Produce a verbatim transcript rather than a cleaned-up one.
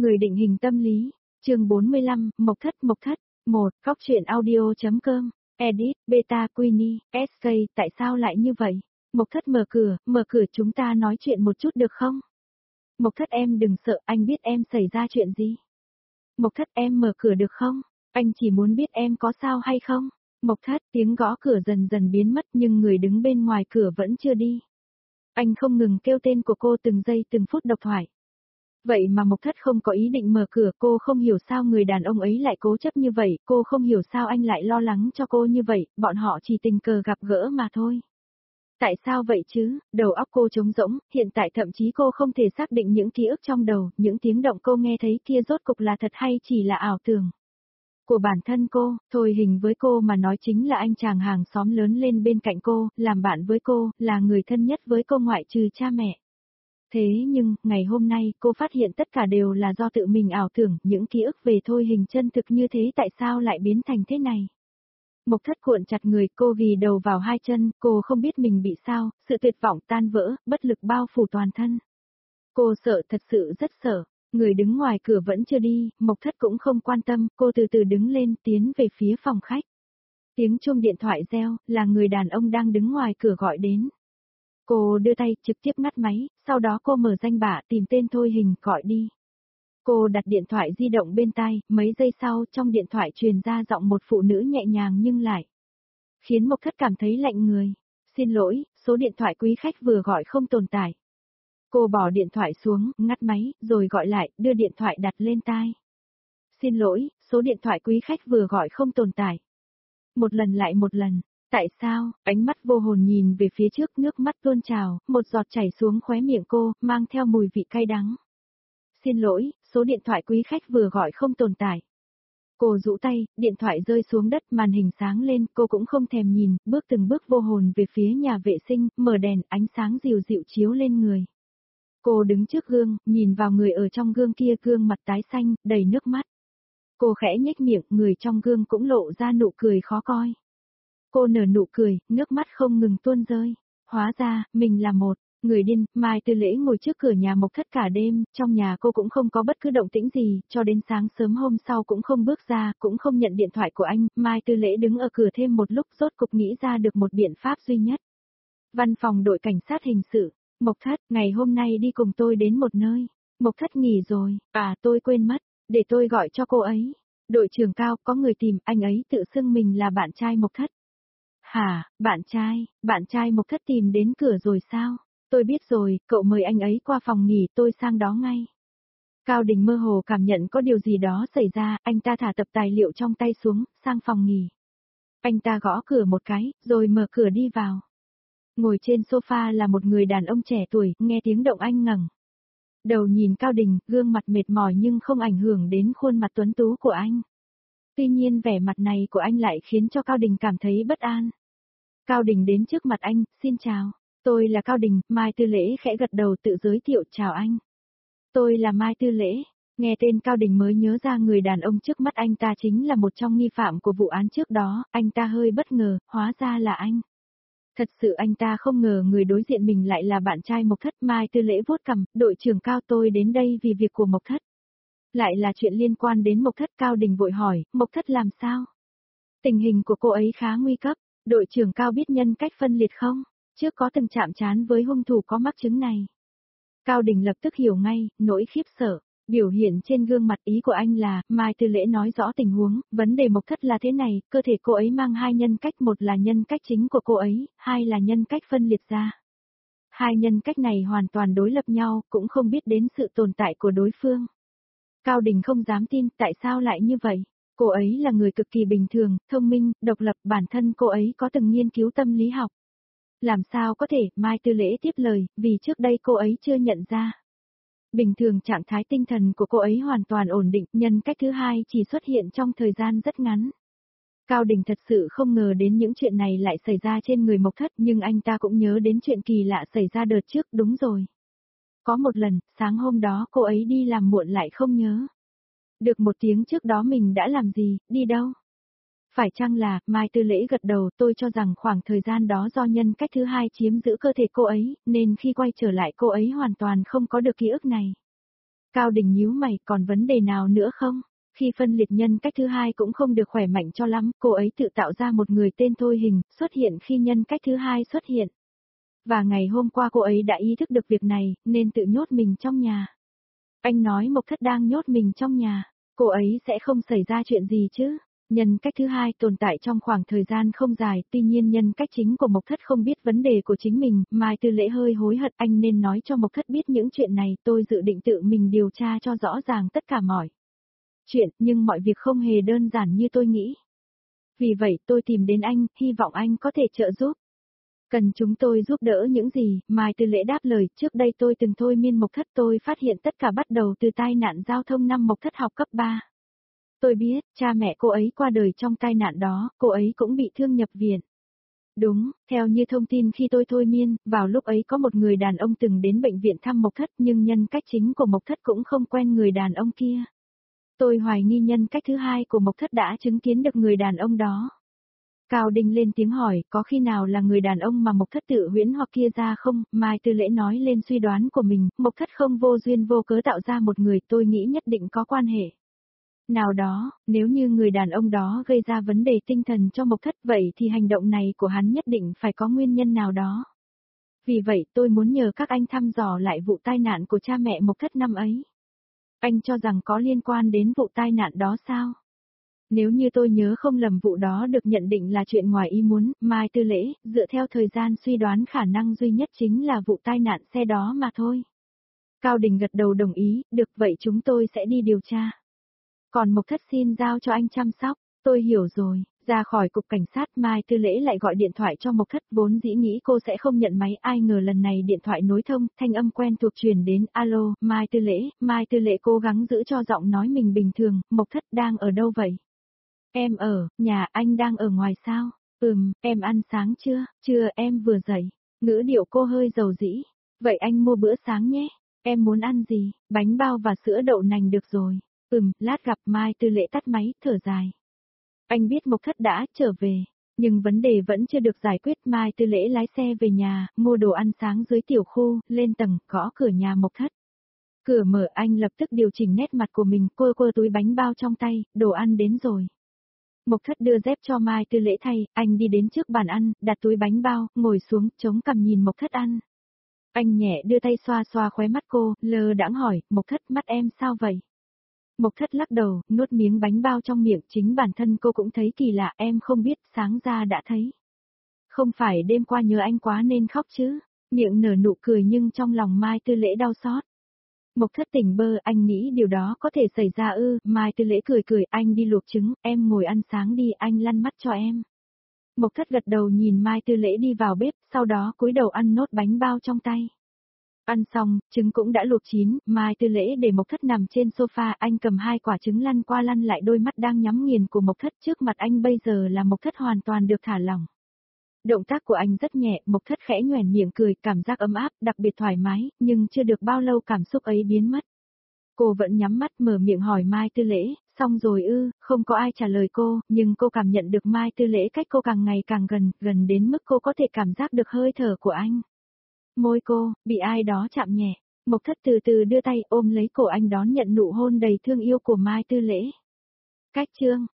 Người định hình tâm lý, chương bốn mươi lăm, Mộc Thất Mộc Thất, một, Góc truyện audio.com, edit, beta Queenie, ét ca, tại sao lại như vậy? Mộc Thất mở cửa, mở cửa chúng ta nói chuyện một chút được không? Mộc Thất em đừng sợ, anh biết em xảy ra chuyện gì. Mộc Thất em mở cửa được không? Anh chỉ muốn biết em có sao hay không? Mộc Thất tiếng gõ cửa dần dần biến mất nhưng người đứng bên ngoài cửa vẫn chưa đi. Anh không ngừng kêu tên của cô từng giây từng phút độc thoại. Vậy mà Mộc Thất không có ý định mở cửa, cô không hiểu sao người đàn ông ấy lại cố chấp như vậy, cô không hiểu sao anh lại lo lắng cho cô như vậy, bọn họ chỉ tình cờ gặp gỡ mà thôi. Tại sao vậy chứ, đầu óc cô trống rỗng, hiện tại thậm chí cô không thể xác định những ký ức trong đầu, những tiếng động cô nghe thấy kia rốt cục là thật hay chỉ là ảo tưởng của bản thân cô. Thôi Hình với cô mà nói chính là anh chàng hàng xóm lớn lên bên cạnh cô, làm bạn với cô, là người thân nhất với cô ngoại trừ cha mẹ. Thế nhưng, ngày hôm nay, cô phát hiện tất cả đều là do tự mình ảo tưởng, những ký ức về Thôi Hình chân thực như thế tại sao lại biến thành thế này. Mộc Thất cuộn chặt người, cô ghì đầu vào hai chân, cô không biết mình bị sao, sự tuyệt vọng tan vỡ, bất lực bao phủ toàn thân. Cô sợ, thật sự rất sợ. Người đứng ngoài cửa vẫn chưa đi, Mộc Thất cũng không quan tâm, cô từ từ đứng lên, tiến về phía phòng khách. Tiếng chuông điện thoại reo, là người đàn ông đang đứng ngoài cửa gọi đến. Cô đưa tay, trực tiếp ngắt máy, sau đó cô mở danh bạ tìm tên Thôi Hình, gọi đi. Cô đặt điện thoại di động bên tai, mấy giây sau trong điện thoại truyền ra giọng một phụ nữ nhẹ nhàng nhưng lại khiến Mộc Thất cảm thấy lạnh người. Xin lỗi, số điện thoại quý khách vừa gọi không tồn tại. Cô bỏ điện thoại xuống, ngắt máy, rồi gọi lại, đưa điện thoại đặt lên tai. Xin lỗi, số điện thoại quý khách vừa gọi không tồn tại. Một lần lại một lần. Tại sao? Ánh mắt vô hồn nhìn về phía trước, nước mắt tuôn trào, một giọt chảy xuống khóe miệng cô, mang theo mùi vị cay đắng. Xin lỗi, số điện thoại quý khách vừa gọi không tồn tại. Cô rũ tay, điện thoại rơi xuống đất, màn hình sáng lên, cô cũng không thèm nhìn, bước từng bước vô hồn về phía nhà vệ sinh, mở đèn, ánh sáng dịu dịu chiếu lên người. Cô đứng trước gương, nhìn vào người ở trong gương kia, gương mặt tái xanh, đầy nước mắt. Cô khẽ nhếch miệng, người trong gương cũng lộ ra nụ cười khó coi. Cô nở nụ cười, nước mắt không ngừng tuôn rơi. Hóa ra, mình là một người điên. Mai Tư Lễ ngồi trước cửa nhà Mộc Thất cả đêm, trong nhà cô cũng không có bất cứ động tĩnh gì, cho đến sáng sớm hôm sau cũng không bước ra, cũng không nhận điện thoại của anh. Mai Tư Lễ đứng ở cửa thêm một lúc, rốt cục nghĩ ra được một biện pháp duy nhất. Văn phòng đội cảnh sát hình sự. Mộc Thất, ngày hôm nay đi cùng tôi đến một nơi. Mộc Thất nghỉ rồi, à tôi quên mất, để tôi gọi cho cô ấy. Đội trưởng Cao, có người tìm, anh ấy tự xưng mình là bạn trai Mộc Thất. Hả, bạn trai, bạn trai Mộc Thất tìm đến cửa rồi sao? Tôi biết rồi, cậu mời anh ấy qua phòng nghỉ, tôi sang đó ngay. Cao Đình mơ hồ cảm nhận có điều gì đó xảy ra, anh ta thả tập tài liệu trong tay xuống, sang phòng nghỉ. Anh ta gõ cửa một cái, rồi mở cửa đi vào. Ngồi trên sofa là một người đàn ông trẻ tuổi, nghe tiếng động anh ngẩng đầu nhìn Cao Đình, gương mặt mệt mỏi nhưng không ảnh hưởng đến khuôn mặt tuấn tú của anh. Tuy nhiên vẻ mặt này của anh lại khiến cho Cao Đình cảm thấy bất an. Cao Đình đến trước mặt anh, xin chào. Tôi là Cao Đình, Mai Tư Lễ khẽ gật đầu tự giới thiệu, chào anh. Tôi là Mai Tư Lễ. Nghe tên Cao Đình mới nhớ ra người đàn ông trước mắt anh ta chính là một trong nghi phạm của vụ án trước đó, anh ta hơi bất ngờ, hóa ra là anh. Thật sự anh ta không ngờ người đối diện mình lại là bạn trai Mộc Thất. Mai Tư Lễ vuốt cằm, đội trưởng Cao, tôi đến đây vì việc của Mộc Thất. Lại là chuyện liên quan đến Mộc Thất. Cao Đình vội hỏi, Mộc Thất làm sao? Tình hình của cô ấy khá nguy cấp, đội trưởng Cao biết nhân cách phân liệt không? Trước có từng chạm trán với hung thủ có mắc chứng này. Cao Đình lập tức hiểu ngay, nỗi khiếp sợ, biểu hiện trên gương mặt. Ý của anh là, Mai Tư Lễ nói rõ tình huống, vấn đề Mộc Thất là thế này, cơ thể cô ấy mang hai nhân cách, một là nhân cách chính của cô ấy, hai là nhân cách phân liệt ra. Hai nhân cách này hoàn toàn đối lập nhau, cũng không biết đến sự tồn tại của đối phương. Cao Đình không dám tin, tại sao lại như vậy? Cô ấy là người cực kỳ bình thường, thông minh, độc lập, bản thân cô ấy có từng nghiên cứu tâm lý học. Làm sao có thể? Mai Tư Lễ tiếp lời, vì trước đây cô ấy chưa nhận ra. Bình thường trạng thái tinh thần của cô ấy hoàn toàn ổn định, nhân cách thứ hai chỉ xuất hiện trong thời gian rất ngắn. Cao Đình thật sự không ngờ đến những chuyện này lại xảy ra trên người Mộc Thất, nhưng anh ta cũng nhớ đến chuyện kỳ lạ xảy ra đợt trước, đúng rồi. Có một lần, sáng hôm đó cô ấy đi làm muộn lại không nhớ được một tiếng trước đó mình đã làm gì, đi đâu. Phải chăng là, Mai Tư Lễ gật đầu, tôi cho rằng khoảng thời gian đó do nhân cách thứ hai chiếm giữ cơ thể cô ấy, nên khi quay trở lại cô ấy hoàn toàn không có được ký ức này. Cao Đình nhíu mày, còn vấn đề nào nữa không? Khi phân liệt nhân cách thứ hai cũng không được khỏe mạnh cho lắm, cô ấy tự tạo ra một người tên Thôi Hình, xuất hiện khi nhân cách thứ hai xuất hiện. Và ngày hôm qua cô ấy đã ý thức được việc này, nên tự nhốt mình trong nhà. Anh nói Mộc Thất đang nhốt mình trong nhà, cô ấy sẽ không xảy ra chuyện gì chứ? Nhân cách thứ hai tồn tại trong khoảng thời gian không dài, tuy nhiên nhân cách chính của Mộc Thất không biết vấn đề của chính mình, Mai Tư Lễ hơi hối hận, anh nên nói cho Mộc Thất biết những chuyện này, tôi dự định tự mình điều tra cho rõ ràng tất cả mọi chuyện, nhưng mọi việc không hề đơn giản như tôi nghĩ. Vì vậy tôi tìm đến anh, hy vọng anh có thể trợ giúp. Cần chúng tôi giúp đỡ những gì? Mai Tư Lễ đáp lời, trước đây tôi từng thôi miên Mộc Thất, tôi phát hiện tất cả bắt đầu từ tai nạn giao thông năm Mộc Thất học cấp ba. Tôi biết, cha mẹ cô ấy qua đời trong tai nạn đó, cô ấy cũng bị thương nhập viện. Đúng, theo như thông tin khi tôi thôi miên, vào lúc ấy có một người đàn ông từng đến bệnh viện thăm Mộc Thất, nhưng nhân cách chính của Mộc Thất cũng không quen người đàn ông kia. Tôi hoài nghi nhân cách thứ hai của Mộc Thất đã chứng kiến được người đàn ông đó. Cao Đình lên tiếng hỏi, có khi nào là người đàn ông mà Mộc Thất tự huyễn hoặc kia ra không? Mai Tư Lễ nói lên suy đoán của mình, Mộc Thất không vô duyên vô cớ tạo ra một người, tôi nghĩ nhất định có quan hệ nào đó, nếu như người đàn ông đó gây ra vấn đề tinh thần cho Mộc Thất, vậy thì hành động này của hắn nhất định phải có nguyên nhân nào đó. Vì vậy tôi muốn nhờ các anh thăm dò lại vụ tai nạn của cha mẹ Mộc Thất năm ấy. Anh cho rằng có liên quan đến vụ tai nạn đó sao? Nếu như tôi nhớ không lầm, vụ đó được nhận định là chuyện ngoài ý muốn, Mai Tư Lễ, dựa theo thời gian suy đoán khả năng duy nhất chính là vụ tai nạn xe đó mà thôi. Cao Đình gật đầu đồng ý, được vậy chúng tôi sẽ đi điều tra. Còn Mộc Thất xin giao cho anh chăm sóc, tôi hiểu rồi. Ra khỏi cục cảnh sát, Mai Tư Lễ lại gọi điện thoại cho Mộc Thất, vốn dĩ nghĩ cô sẽ không nhận máy, ai ngờ lần này điện thoại nối thông, thanh âm quen thuộc truyền đến, alo, Mai Tư Lễ, Mai Tư Lễ cố gắng giữ cho giọng nói mình bình thường, Mộc Thất đang ở đâu vậy? Em ở, nhà, anh đang ở ngoài sao? Ừm, em ăn sáng chưa? Chưa, em vừa dậy. Ngữ điệu cô hơi dầu dĩ. Vậy anh mua bữa sáng nhé. Em muốn ăn gì? Bánh bao và sữa đậu nành được rồi. Ừm, lát gặp. Mai Tư Lễ tắt máy, thở dài. Anh biết Mộc Thất đã trở về, nhưng vấn đề vẫn chưa được giải quyết. Mai Tư Lễ lái xe về nhà, mua đồ ăn sáng dưới tiểu khu, lên tầng, gõ cửa nhà Mộc Thất. Cửa mở, anh lập tức điều chỉnh nét mặt của mình, quơ quơ túi bánh bao trong tay, đồ ăn đến rồi. Mộc Thất đưa dép cho Mai Tư Lễ thay, anh đi đến trước bàn ăn, đặt túi bánh bao, ngồi xuống, chống cằm nhìn Mộc Thất ăn. Anh nhẹ đưa tay xoa xoa khóe mắt cô, lơ đãng hỏi, Mộc Thất, mắt em sao vậy? Mộc Thất lắc đầu, nuốt miếng bánh bao trong miệng, chính bản thân cô cũng thấy kỳ lạ, em không biết, sáng ra đã thấy. Không phải đêm qua nhớ anh quá nên khóc chứ? Miệng nở nụ cười nhưng trong lòng Mai Tư Lễ đau xót. Mộc Thất tỉnh bơ, anh nghĩ điều đó có thể xảy ra ư? Mai Tư Lễ cười cười, anh đi luộc trứng, em ngồi ăn sáng đi, anh lăn mắt cho em. Mộc Thất gật đầu nhìn Mai Tư Lễ đi vào bếp, sau đó cúi đầu ăn nốt bánh bao trong tay. Ăn xong, trứng cũng đã luộc chín, Mai Tư Lễ để Mộc Thất nằm trên sofa, anh cầm hai quả trứng lăn qua lăn lại, đôi mắt đang nhắm nghiền của Mộc Thất, trước mặt anh bây giờ là Mộc Thất hoàn toàn được thả lỏng. Động tác của anh rất nhẹ, Mộc Thất khẽ nhoẻn miệng cười, cảm giác ấm áp, đặc biệt thoải mái, nhưng chưa được bao lâu cảm xúc ấy biến mất. Cô vẫn nhắm mắt mở miệng hỏi Mai Tư Lễ, xong rồi ư? Không có ai trả lời cô, nhưng cô cảm nhận được Mai Tư Lễ cách cô càng ngày càng gần, gần đến mức cô có thể cảm giác được hơi thở của anh. Môi cô, bị ai đó chạm nhẹ, Mộc Thất từ từ đưa tay ôm lấy cổ anh, đón nhận nụ hôn đầy thương yêu của Mai Tư Lễ. Cách chương